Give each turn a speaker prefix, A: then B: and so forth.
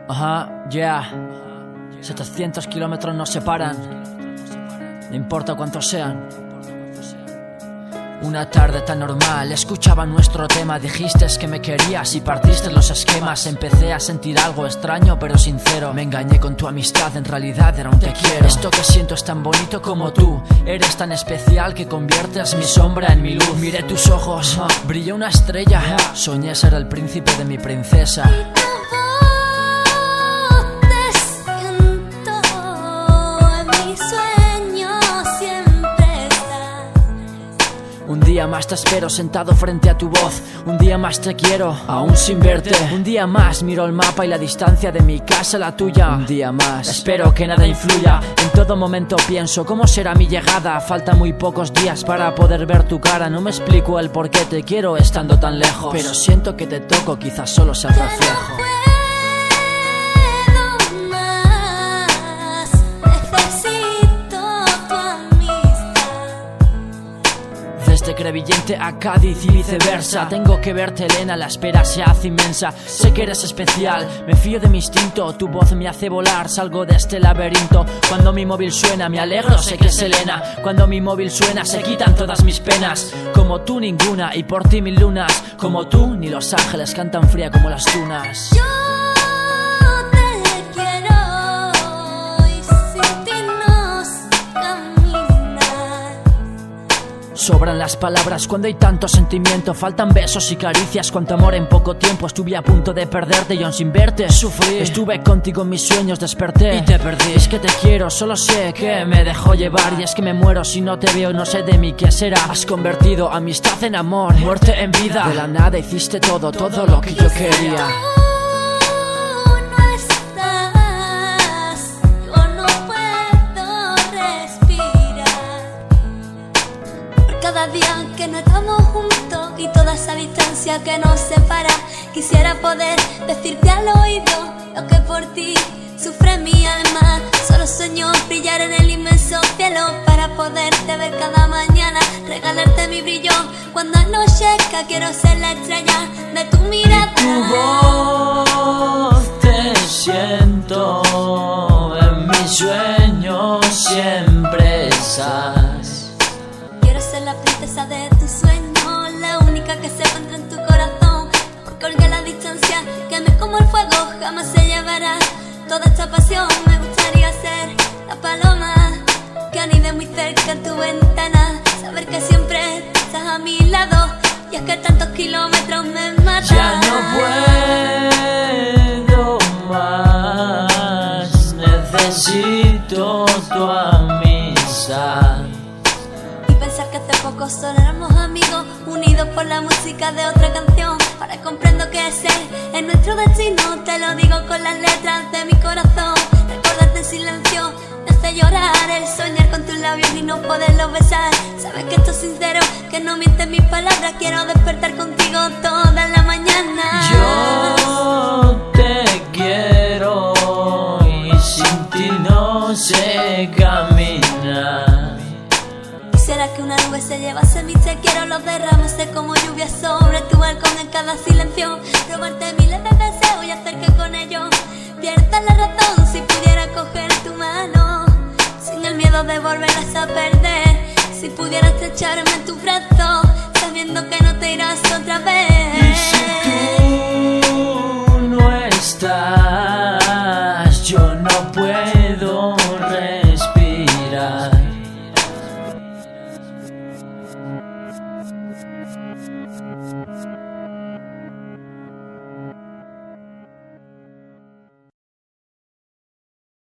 A: Ajá, yeah. 700 kilómetros nos separan. No importa cuántos sean. Una tarde tan normal, escuchaba nuestro tema. Dijiste que me querías y partiste los esquemas. Empecé a sentir algo extraño pero sincero. Me engañé con tu amistad, en realidad era un te quiero. Esto que siento es tan bonito como tú. Eres tan especial que conviertes mi sombra en mi luz. Miré tus ojos, brilló una estrella. Soñé ser el príncipe de mi princesa. Un día más te espero sentado frente a tu voz. Un día más te quiero, aún sin verte. Un día más miro el mapa y la distancia de mi casa a la tuya. Un día más espero que nada influya. En todo momento pienso cómo será mi llegada. Faltan muy pocos días para poder ver tu cara. No me explico el por qué te quiero estando tan lejos, pero siento que te toco, quizás solo sea el reflejo. Desde Crevillente a Cádiz y viceversa. Tengo que verte, Elena, la espera se hace inmensa. Sé que eres especial, me fío de mi instinto. Tu voz me hace volar, salgo de este laberinto. Cuando mi móvil suena me alegro, sé que es Elena. Cuando mi móvil suena se quitan todas mis penas. Como tú ninguna y por ti mil lunas. Como tú ni los ángeles cantan fría como las tunas. Sobran las palabras cuando hay tanto sentimiento. Faltan besos y caricias, cuánto amor en poco tiempo. Estuve a punto de perderte y aún sin verte sufrí. Estuve contigo en mis sueños, desperté y te perdí. Es que te quiero, solo sé que me dejó llevar. Y es que me muero si no te veo, no sé de mí qué será. Has convertido amistad en amor, muerte en vida. De la nada hiciste todo, todo lo que yo quería.
B: Cada día que no estamos juntos y toda esa distancia que nos separa, quisiera poder decirte al oído lo que por ti sufre mi alma. Solo sueño brillar en el inmenso cielo para poderte ver cada mañana, regalarte mi brillo cuando anochezca. Quiero ser la estrella de tu mirada.
A: Y tu voz te siento en mis sueños, siempre estás.
B: Quiero ser la princesa de tu sueño, la única que se encuentra en tu corazón. Porque olvidé la distancia, queme como el fuego, jamás se llevará toda esta pasión. Me gustaría ser la paloma que anide muy cerca en tu ventana, saber que siempre estás a mi lado. Y es que tantos kilómetros me matan.
A: Ya no puedo más, necesito tu amistad.
B: Pensar que hace poco solo éramos amigos, unidos por la música de otra canción. Ahora comprendo que ese es nuestro destino. Te lo digo con las letras de mi corazón. Recordarte en silencio me hace llorar. El soñar con tus labios y no poderlos besar. Sabes que esto es sincero, que no mienten mis palabras. Quiero despertar contigo toda la mañana.
A: Yo te quiero y sin ti no sé caminar.
B: Quisiera que una nube se llevase mi te quiero, los derramase como lluvia sobre tu balcón en cada silencio. Robarte miles de deseos y hacer que con ellos pierdas la razón. Si pudiera coger tu mano sin el miedo de volverlas a perder. Si pudiera estrecharme en tu brazo sabiendo que no te irás otra vez.